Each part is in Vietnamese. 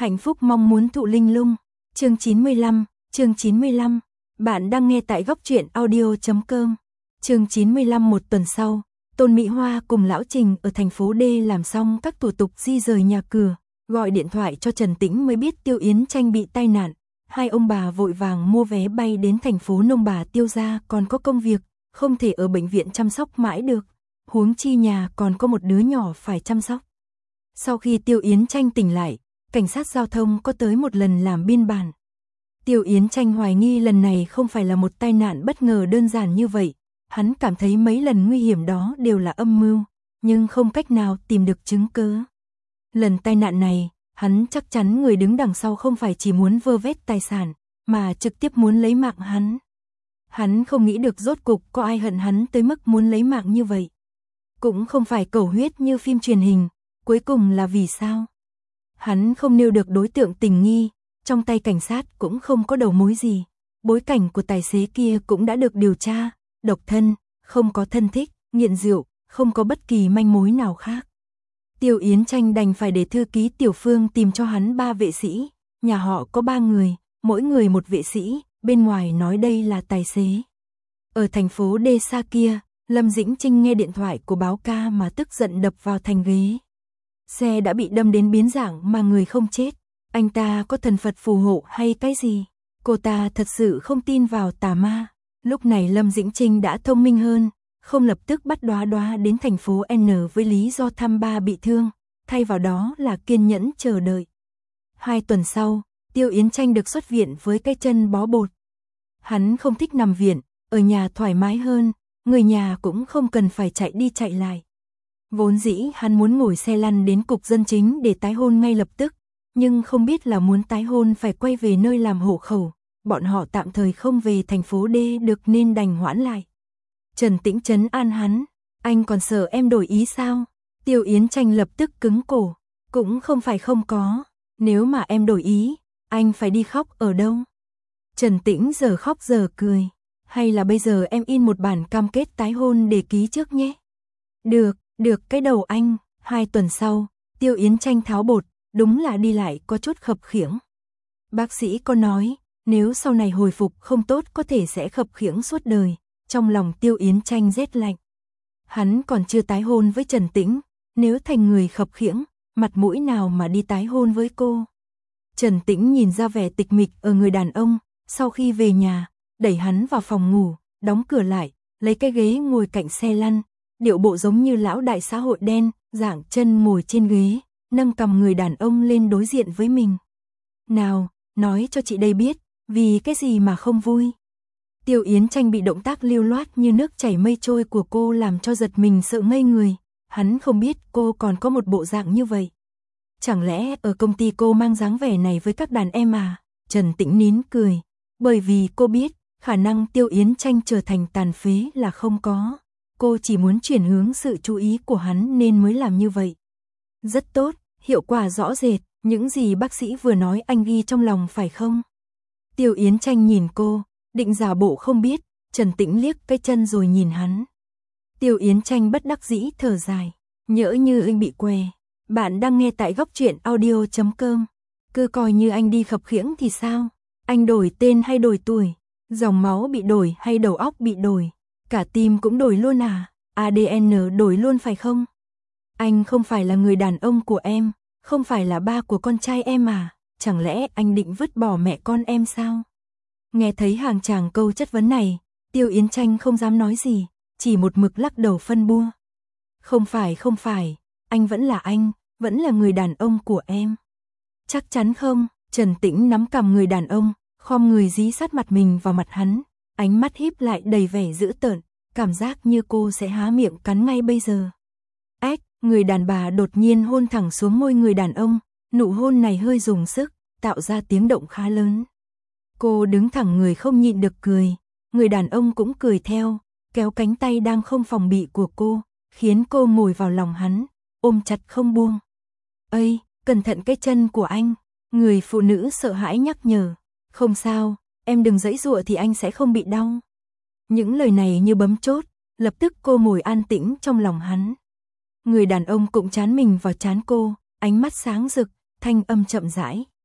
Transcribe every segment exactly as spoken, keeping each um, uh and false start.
Hạnh phúc mong muốn thụ linh lung. Chương chín mươi lăm, chương chín mươi lăm. Bạn đang nghe tại góc truyện audio chấm com. Chương chín mươi lăm. Một tuần sau, Tôn Mỹ Hoa cùng Lão Trình ở thành phố D làm xong các thủ tục di rời nhà cửa, gọi điện thoại cho Trần Tĩnh mới biết Tiêu Yến Tranh bị tai nạn. Hai ông bà vội vàng mua vé bay đến thành phố Nông Bà Tiêu gia còn có công việc, không thể ở bệnh viện chăm sóc mãi được. Huống chi nhà còn có một đứa nhỏ phải chăm sóc. Sau khi Tiêu Yến Tranh tỉnh lại, cảnh sát giao thông có tới một lần làm biên bản. Tiêu Yến Tranh hoài nghi lần này không phải là một tai nạn bất ngờ đơn giản như vậy. Hắn cảm thấy mấy lần nguy hiểm đó đều là âm mưu, nhưng không cách nào tìm được chứng cứ. Lần tai nạn này, hắn chắc chắn người đứng đằng sau không phải chỉ muốn vơ vét tài sản, mà trực tiếp muốn lấy mạng hắn. Hắn không nghĩ được rốt cục có ai hận hắn tới mức muốn lấy mạng như vậy. Cũng không phải cầu huyết như phim truyền hình, cuối cùng là vì sao? Hắn không nêu được đối tượng tình nghi, trong tay cảnh sát cũng không có đầu mối gì. Bối cảnh của tài xế kia cũng đã được điều tra, độc thân, không có thân thích, nghiện rượu, không có bất kỳ manh mối nào khác. Tiêu Yến Tranh đành phải để thư ký Tiểu Phương tìm cho hắn ba vệ sĩ, nhà họ có ba người, mỗi người một vệ sĩ, bên ngoài nói đây là tài xế. Ở thành phố D xa kia, Lâm Dĩnh Trinh nghe điện thoại của báo ca mà tức giận đập vào thành ghế. Xe đã bị đâm đến biến dạng mà người không chết, anh ta có thần Phật phù hộ hay cái gì? Cô ta thật sự không tin vào tà ma. Lúc này Lâm Dĩnh Trinh đã thông minh hơn, không lập tức bắt Đoá Đoá đến thành phố N với lý do thăm ba bị thương, thay vào đó là kiên nhẫn chờ đợi. Hai tuần sau, Tiêu Yến Tranh được xuất viện với cái chân bó bột. Hắn không thích nằm viện, ở nhà thoải mái hơn, người nhà cũng không cần phải chạy đi chạy lại. Vốn dĩ hắn muốn ngồi xe lăn đến cục dân chính để tái hôn ngay lập tức, nhưng không biết là muốn tái hôn phải quay về nơi làm hộ khẩu. Bọn họ tạm thời không về thành phố D được nên đành hoãn lại. Trần Tĩnh trấn an hắn, anh còn sợ em đổi ý sao? Tiêu Yến Tranh lập tức cứng cổ, cũng không phải không có, nếu mà em đổi ý, anh phải đi khóc ở đâu? Trần Tĩnh giờ khóc giờ cười, hay là bây giờ em in một bản cam kết tái hôn để ký trước nhé? Được, được cái đầu anh. Hai tuần sau, Tiêu Yến Tranh tháo bột, đúng là đi lại có chút khập khiễng. Bác sĩ có nói, nếu sau này hồi phục không tốt có thể sẽ khập khiễng suốt đời. Trong lòng Tiêu Yến Tranh rét lạnh. Hắn còn chưa tái hôn với Trần Tĩnh, nếu thành người khập khiễng, mặt mũi nào mà đi tái hôn với cô? Trần Tĩnh nhìn ra vẻ tịch mịch ở người đàn ông, sau khi về nhà, đẩy hắn vào phòng ngủ, đóng cửa lại, lấy cái ghế ngồi cạnh xe lăn, điệu bộ giống như lão đại xã hội đen, dạng chân ngồi trên ghế, nâng cầm người đàn ông lên đối diện với mình. Nào, nói cho chị đây biết, vì cái gì mà không vui? Tiêu Yến Tranh bị động tác lưu loát như nước chảy mây trôi của cô làm cho giật mình sợ ngây người. Hắn không biết cô còn có một bộ dạng như vậy. Chẳng lẽ ở công ty cô mang dáng vẻ này với các đàn em à? Trần Tĩnh nín cười, bởi vì cô biết khả năng Tiêu Yến Tranh trở thành tàn phế là không có. Cô chỉ muốn chuyển hướng sự chú ý của hắn nên mới làm như vậy. Rất tốt, hiệu quả rõ rệt, những gì bác sĩ vừa nói anh ghi trong lòng phải không? Tiêu Yến Tranh nhìn cô, định giả bộ không biết, Trần Tĩnh liếc cái chân rồi nhìn hắn. Tiêu Yến Tranh bất đắc dĩ thở dài, nhỡ như anh bị què. Bạn đang nghe tại góc truyện audio chấm com. Cứ coi như anh đi khập khiễng thì sao? Anh đổi tên hay đổi tuổi? Dòng máu bị đổi hay đầu óc bị đổi? Cả tim cũng đổi luôn à? a đê en đổi luôn phải không? Anh không phải là người đàn ông của em, không phải là ba của con trai em à? Chẳng lẽ anh định vứt bỏ mẹ con em sao? Nghe thấy hàng chàng câu chất vấn này, Tiêu Yến Tranh không dám nói gì, chỉ một mực lắc đầu phân bua. Không phải không phải, anh vẫn là anh, vẫn là người đàn ông của em. Chắc chắn không? Trần Tĩnh nắm cằm người đàn ông, khom người dí sát mặt mình vào mặt hắn, ánh mắt híp lại đầy vẻ dữ tợn, cảm giác như cô sẽ há miệng cắn ngay bây giờ. Ách, người đàn bà đột nhiên hôn thẳng xuống môi người đàn ông, nụ hôn này hơi dùng sức, tạo ra tiếng động khá lớn. Cô đứng thẳng người không nhịn được cười, người đàn ông cũng cười theo, kéo cánh tay đang không phòng bị của cô, khiến cô ngồi vào lòng hắn, ôm chặt không buông. Ây, cẩn thận cái chân của anh, người phụ nữ sợ hãi nhắc nhở. Không sao, em đừng giãy giụa thì anh sẽ không bị đau. Những lời này như bấm chốt, lập tức cô ngồi an tĩnh trong lòng hắn. Người đàn ông cũng chán mình vào trán cô, ánh mắt sáng rực, thanh âm chậm rãi,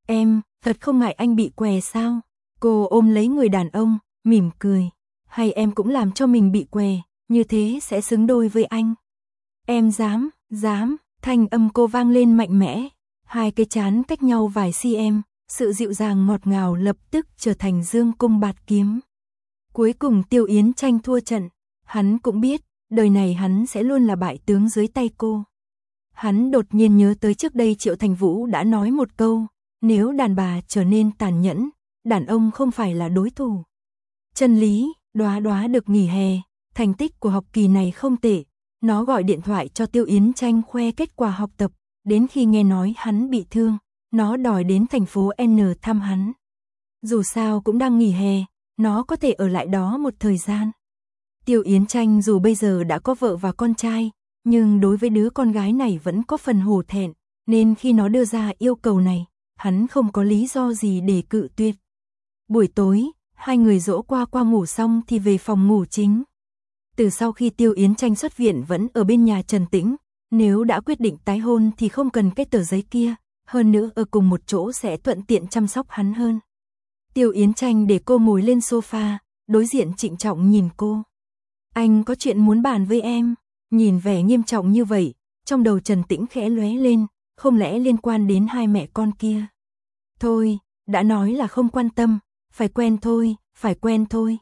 Em, thật không ngại anh bị què sao? Cô ôm lấy người đàn ông, mỉm cười. Hay em cũng làm cho mình bị què, như thế sẽ xứng đôi với anh. Em dám, dám, thanh âm cô vang lên mạnh mẽ. Hai cái trán cách nhau vài cm, sự dịu dàng ngọt ngào lập tức trở thành dương cung bạt kiếm. Cuối cùng Tiêu Yến Tranh thua trận. Hắn cũng biết, đời này hắn sẽ luôn là bại tướng dưới tay cô. Hắn đột nhiên nhớ tới trước đây Triệu Thành Vũ đã nói một câu, nếu đàn bà trở nên tàn nhẫn, đàn ông không phải là đối thủ. Chân lý, Đóa Đóa được nghỉ hè, thành tích của học kỳ này không tệ. Nó gọi điện thoại cho Tiêu Yến Tranh khoe kết quả học tập, đến khi nghe nói hắn bị thương, nó đòi đến thành phố N thăm hắn. Dù sao cũng đang nghỉ hè, nó có thể ở lại đó một thời gian. Tiêu Yến Tranh dù bây giờ đã có vợ và con trai, nhưng đối với đứa con gái này vẫn có phần hổ thẹn, nên khi nó đưa ra yêu cầu này, hắn không có lý do gì để cự tuyệt. Buổi tối, hai người dỗ qua qua ngủ xong thì về phòng ngủ chính. Từ sau khi Tiêu Yến Tranh xuất viện vẫn ở bên nhà Trần Tĩnh, nếu đã quyết định tái hôn thì không cần cái tờ giấy kia, hơn nữa ở cùng một chỗ sẽ thuận tiện chăm sóc hắn hơn. Tiêu Yến Tranh để cô ngồi lên sofa, đối diện trịnh trọng nhìn cô. Anh có chuyện muốn bàn với em. Nhìn vẻ nghiêm trọng như vậy, trong đầu Trần Tĩnh khẽ lóe lên, không lẽ liên quan đến hai mẹ con kia. Thôi, đã nói là không quan tâm, phải quen thôi, phải quen thôi.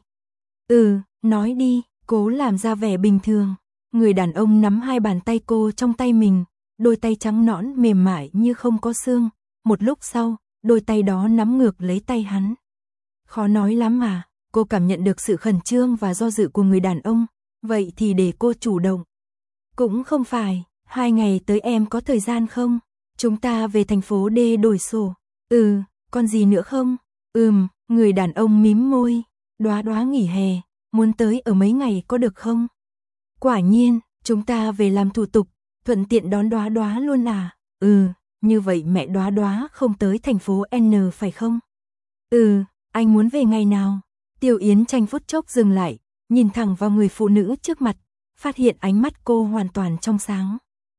Ừ, nói đi, cố làm ra vẻ bình thường. Người đàn ông nắm hai bàn tay cô trong tay mình, đôi tay trắng nõn mềm mại như không có xương. Một lúc sau, đôi tay đó nắm ngược lấy tay hắn. Khó nói lắm mà, cô cảm nhận được sự khẩn trương và do dự của người đàn ông, vậy thì để cô chủ động. Cũng không phải, hai ngày tới em có thời gian không? Chúng ta về thành phố D đổi sổ. Ừ, còn gì nữa không? Ừm, người đàn ông mím môi. Đóa Đóa nghỉ hè, muốn tới ở mấy ngày có được không? Quả nhiên, chúng ta về làm thủ tục, thuận tiện đón Đóa Đóa luôn à? Ừ, như vậy mẹ Đóa Đóa không tới thành phố N phải không? Ừ, anh muốn về ngày nào? Tiêu Yến Tranh phút chốc dừng lại, nhìn thẳng vào người phụ nữ trước mặt, phát hiện ánh mắt cô hoàn toàn trong sáng.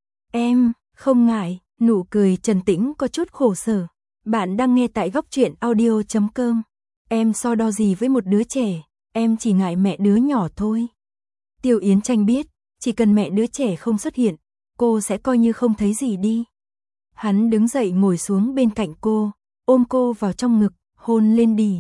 Em, không ngại, nụ cười Trần Tĩnh có chút khổ sở. Bạn đang nghe tại góc truyện audio chấm com. Em so đo gì với một đứa trẻ, em chỉ ngại mẹ đứa nhỏ thôi. Tiêu Yến Tranh biết, chỉ cần mẹ đứa trẻ không xuất hiện, cô sẽ coi như không thấy gì đi. Hắn đứng dậy ngồi xuống bên cạnh cô, ôm cô vào trong ngực, hôn lên đì.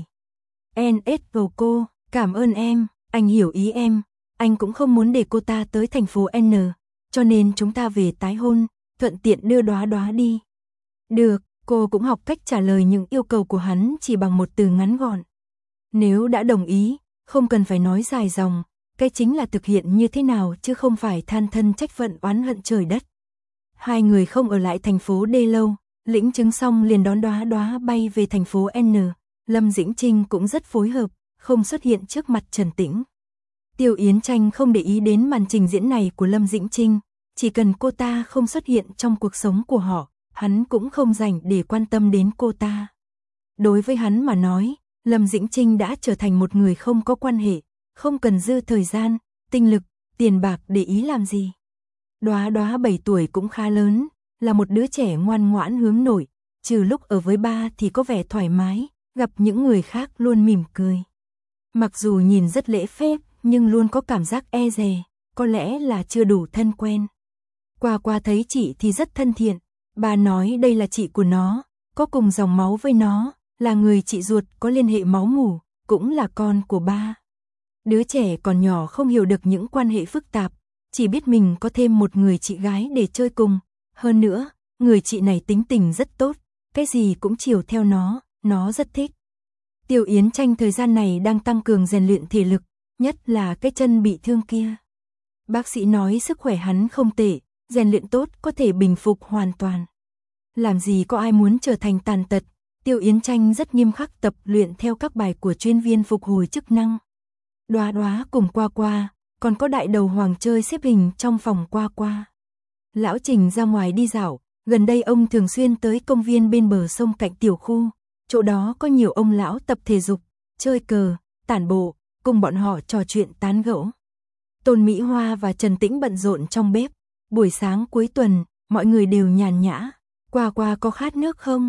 En ét vào cô, cảm ơn em, anh hiểu ý em. Anh cũng không muốn để cô ta tới thành phố N, cho nên chúng ta về tái hôn, thuận tiện đưa Đóa Đóa đi. Được, cô cũng học cách trả lời những yêu cầu của hắn chỉ bằng một từ ngắn gọn. Nếu đã đồng ý, không cần phải nói dài dòng, cái chính là thực hiện như thế nào chứ không phải than thân trách phận oán hận trời đất. Hai người không ở lại thành phố D lâu, lĩnh chứng xong liền đón Đóa Đóa bay về thành phố N. Lâm Dĩnh Trinh cũng rất phối hợp, không xuất hiện trước mặt Trần Tĩnh. Tiêu Yến Tranh không để ý đến màn trình diễn này của Lâm Dĩnh Trinh, chỉ cần cô ta không xuất hiện trong cuộc sống của họ, hắn cũng không rảnh để quan tâm đến cô ta. Đối với hắn mà nói, Lâm Dĩnh Trinh đã trở thành một người không có quan hệ, không cần dư thời gian, tinh lực, tiền bạc để ý làm gì. Đóa Đóa bảy tuổi cũng khá lớn, là một đứa trẻ ngoan ngoãn hướng nội, trừ lúc ở với ba thì có vẻ thoải mái, gặp những người khác luôn mỉm cười. Mặc dù nhìn rất lễ phép, nhưng luôn có cảm giác e dè, có lẽ là chưa đủ thân quen. Qua qua thấy chị thì rất thân thiện, bà nói đây là chị của nó, có cùng dòng máu với nó, là người chị ruột có liên hệ máu mủ, cũng là con của ba. Đứa trẻ còn nhỏ không hiểu được những quan hệ phức tạp, chỉ biết mình có thêm một người chị gái để chơi cùng. Hơn nữa, người chị này tính tình rất tốt, cái gì cũng chiều theo nó, nó rất thích. Tiêu Yến Tranh thời gian này đang tăng cường rèn luyện thể lực, nhất là cái chân bị thương kia. Bác sĩ nói sức khỏe hắn không tệ, rèn luyện tốt có thể bình phục hoàn toàn. Làm gì có ai muốn trở thành tàn tật, Tiêu Yến Tranh rất nghiêm khắc tập luyện theo các bài của chuyên viên phục hồi chức năng. Đóa Đóa cùng Qua Qua, còn có đại đầu hoàng chơi xếp hình trong phòng Qua Qua. Lão Trình ra ngoài đi dạo, gần đây ông thường xuyên tới công viên bên bờ sông cạnh tiểu khu, chỗ đó có nhiều ông lão tập thể dục, chơi cờ, tản bộ, cùng bọn họ trò chuyện tán gẫu. Tôn Mỹ Hoa và Trần Tĩnh bận rộn trong bếp, buổi sáng cuối tuần, mọi người đều nhàn nhã. Qua Qua có khát nước không?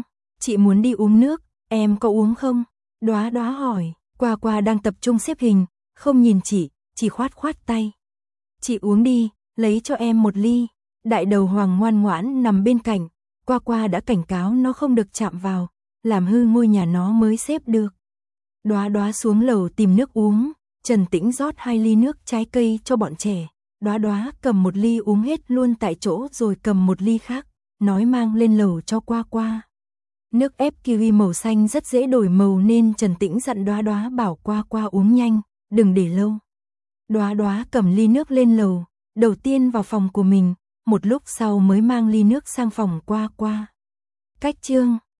Chị muốn đi uống nước, em có uống không? Đóa Đóa hỏi, Qua Qua đang tập trung xếp hình, không nhìn chị, chỉ khoát khoát tay. Chị uống đi, lấy cho em một ly. Đại đầu Hoàng ngoan ngoãn nằm bên cạnh, Qua Qua đã cảnh cáo nó không được chạm vào, làm hư ngôi nhà nó mới xếp được. Đóa Đóa xuống lầu tìm nước uống, Trần Tĩnh rót hai ly nước trái cây cho bọn trẻ. Đóa Đóa cầm một ly uống hết luôn tại chỗ rồi cầm một ly khác, nói mang lên lầu cho Qua Qua. Nước ép kiwi màu xanh rất dễ đổi màu nên Trần Tĩnh dặn Đóa Đóa bảo Qua Qua uống nhanh, đừng để lâu. Đóa Đóa cầm ly nước lên lầu, đầu tiên vào phòng của mình, một lúc sau mới mang ly nước sang phòng Qua Qua. Cách chương